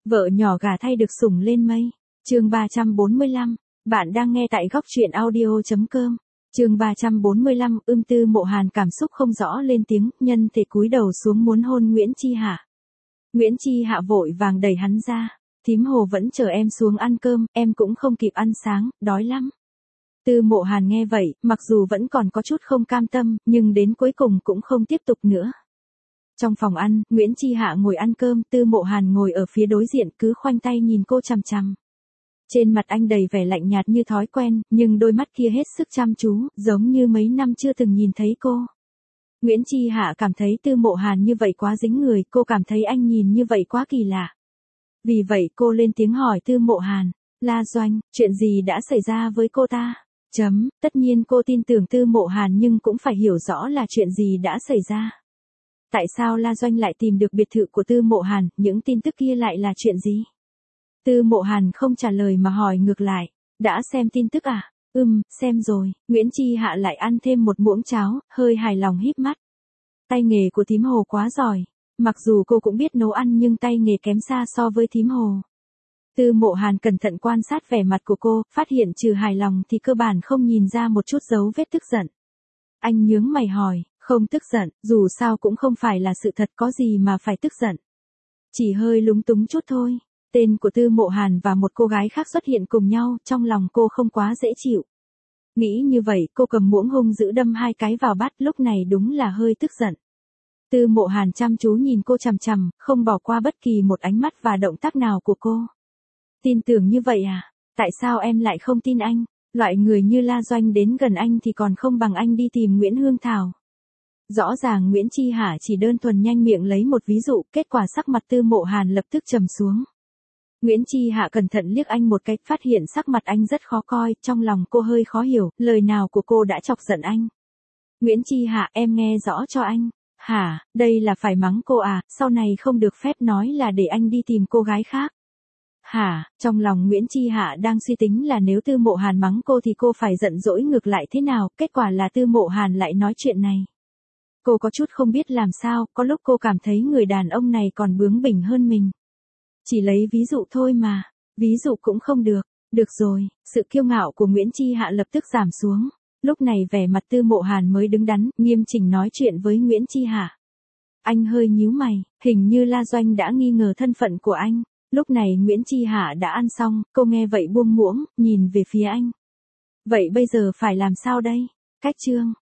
Vợ nhỏ gả thay được sủng lên mây. Chương 345. Bạn đang nghe tại góc truyện audio.com. Chương 345. Tư Mộ Hàn cảm xúc không rõ lên tiếng, nhân thể cúi đầu xuống muốn hôn Nguyễn Chi Hạ. Nguyễn Chi Hạ vội vàng đẩy hắn ra. Thím Hồ vẫn chờ em xuống ăn cơm, em cũng không kịp ăn sáng, đói lắm. Tư Mộ Hàn nghe vậy, mặc dù vẫn còn có chút không cam tâm, nhưng đến cuối cùng cũng không tiếp tục nữa. Trong phòng ăn, Nguyễn Chi Hạ ngồi ăn cơm, Tư Mộ Hàn ngồi ở phía đối diện cứ khoanh tay nhìn cô chằm chằm. Trên mặt anh đầy vẻ lạnh nhạt như thói quen, nhưng đôi mắt kia hết sức chăm chú, giống như mấy năm chưa từng nhìn thấy cô. Nguyễn Chi Hạ cảm thấy Tư Mộ Hàn như vậy quá dính người, cô cảm thấy anh nhìn như vậy quá kỳ lạ. Vì vậy cô lên tiếng hỏi Tư Mộ Hàn, La Doanh, chuyện gì đã xảy ra với cô ta? Tất nhiên cô tin tưởng Tư Mộ Hàn nhưng cũng phải hiểu rõ là chuyện gì đã xảy ra. Tại sao La Doanh lại tìm được biệt thự của Tư Mộ Hàn, những tin tức kia lại là chuyện gì? Tư Mộ Hàn không trả lời mà hỏi ngược lại, đã xem tin tức à? Xem rồi. Nguyễn Chi Hạ lại ăn thêm một muỗng cháo, hơi hài lòng híp mắt. Tay nghề của thím Hồ quá giỏi. Mặc dù cô cũng biết nấu ăn nhưng tay nghề kém xa so với thím Hồ. Tư Mộ Hàn cẩn thận quan sát vẻ mặt của cô, phát hiện trừ hài lòng thì cơ bản không nhìn ra một chút dấu vết tức giận. Anh nhướng mày hỏi, không tức giận, dù sao cũng không phải là sự thật, có gì mà phải tức giận. Chỉ hơi lúng túng chút thôi. Tên của Tư Mộ Hàn và một cô gái khác xuất hiện cùng nhau, trong lòng cô không quá dễ chịu. Nghĩ như vậy, cô cầm muỗng hung dữ đâm 2 cái vào bát, lúc này đúng là hơi tức giận. Tư Mộ Hàn chăm chú nhìn cô chằm chằm, không bỏ qua bất kỳ một ánh mắt và động tác nào của cô. Tin tưởng như vậy à? Tại sao em lại không tin anh? Loại người như La Doanh đến gần anh thì còn không bằng anh đi tìm Nguyễn Hương Thảo. Rõ ràng Nguyễn Chi Hạ chỉ đơn thuần nhanh miệng lấy một ví dụ, kết quả sắc mặt Tư Mộ Hàn lập tức trầm xuống. Nguyễn Chi Hạ cẩn thận liếc anh một cái, phát hiện sắc mặt anh rất khó coi, trong lòng cô hơi khó hiểu, lời nào của cô đã chọc giận anh. Nguyễn Chi Hạ, em nghe rõ cho anh. Hả, đây là phải mắng cô à, sau này không được phép nói là để anh đi tìm cô gái khác. Hả, trong lòng Nguyễn Chi Hạ đang suy tính là nếu Tư Mộ Hàn mắng cô thì cô phải giận dỗi ngược lại thế nào, kết quả là Tư Mộ Hàn lại nói chuyện này. Cô có chút không biết làm sao, có lúc cô cảm thấy người đàn ông này còn bướng bỉnh hơn mình. Chỉ lấy ví dụ thôi mà, ví dụ cũng không được. Được rồi, sự kiêu ngạo của Nguyễn Chi Hạ lập tức giảm xuống. Lúc này vẻ mặt Tư Mộ Hàn mới đứng đắn, nghiêm chỉnh nói chuyện với Nguyễn Chi Hạ. Anh hơi nhíu mày, hình như La Doanh đã nghi ngờ thân phận của anh. Lúc này Nguyễn Chi Hạ đã ăn xong, cô nghe vậy buông muỗng, nhìn về phía anh. Vậy bây giờ phải làm sao đây? Cách chương.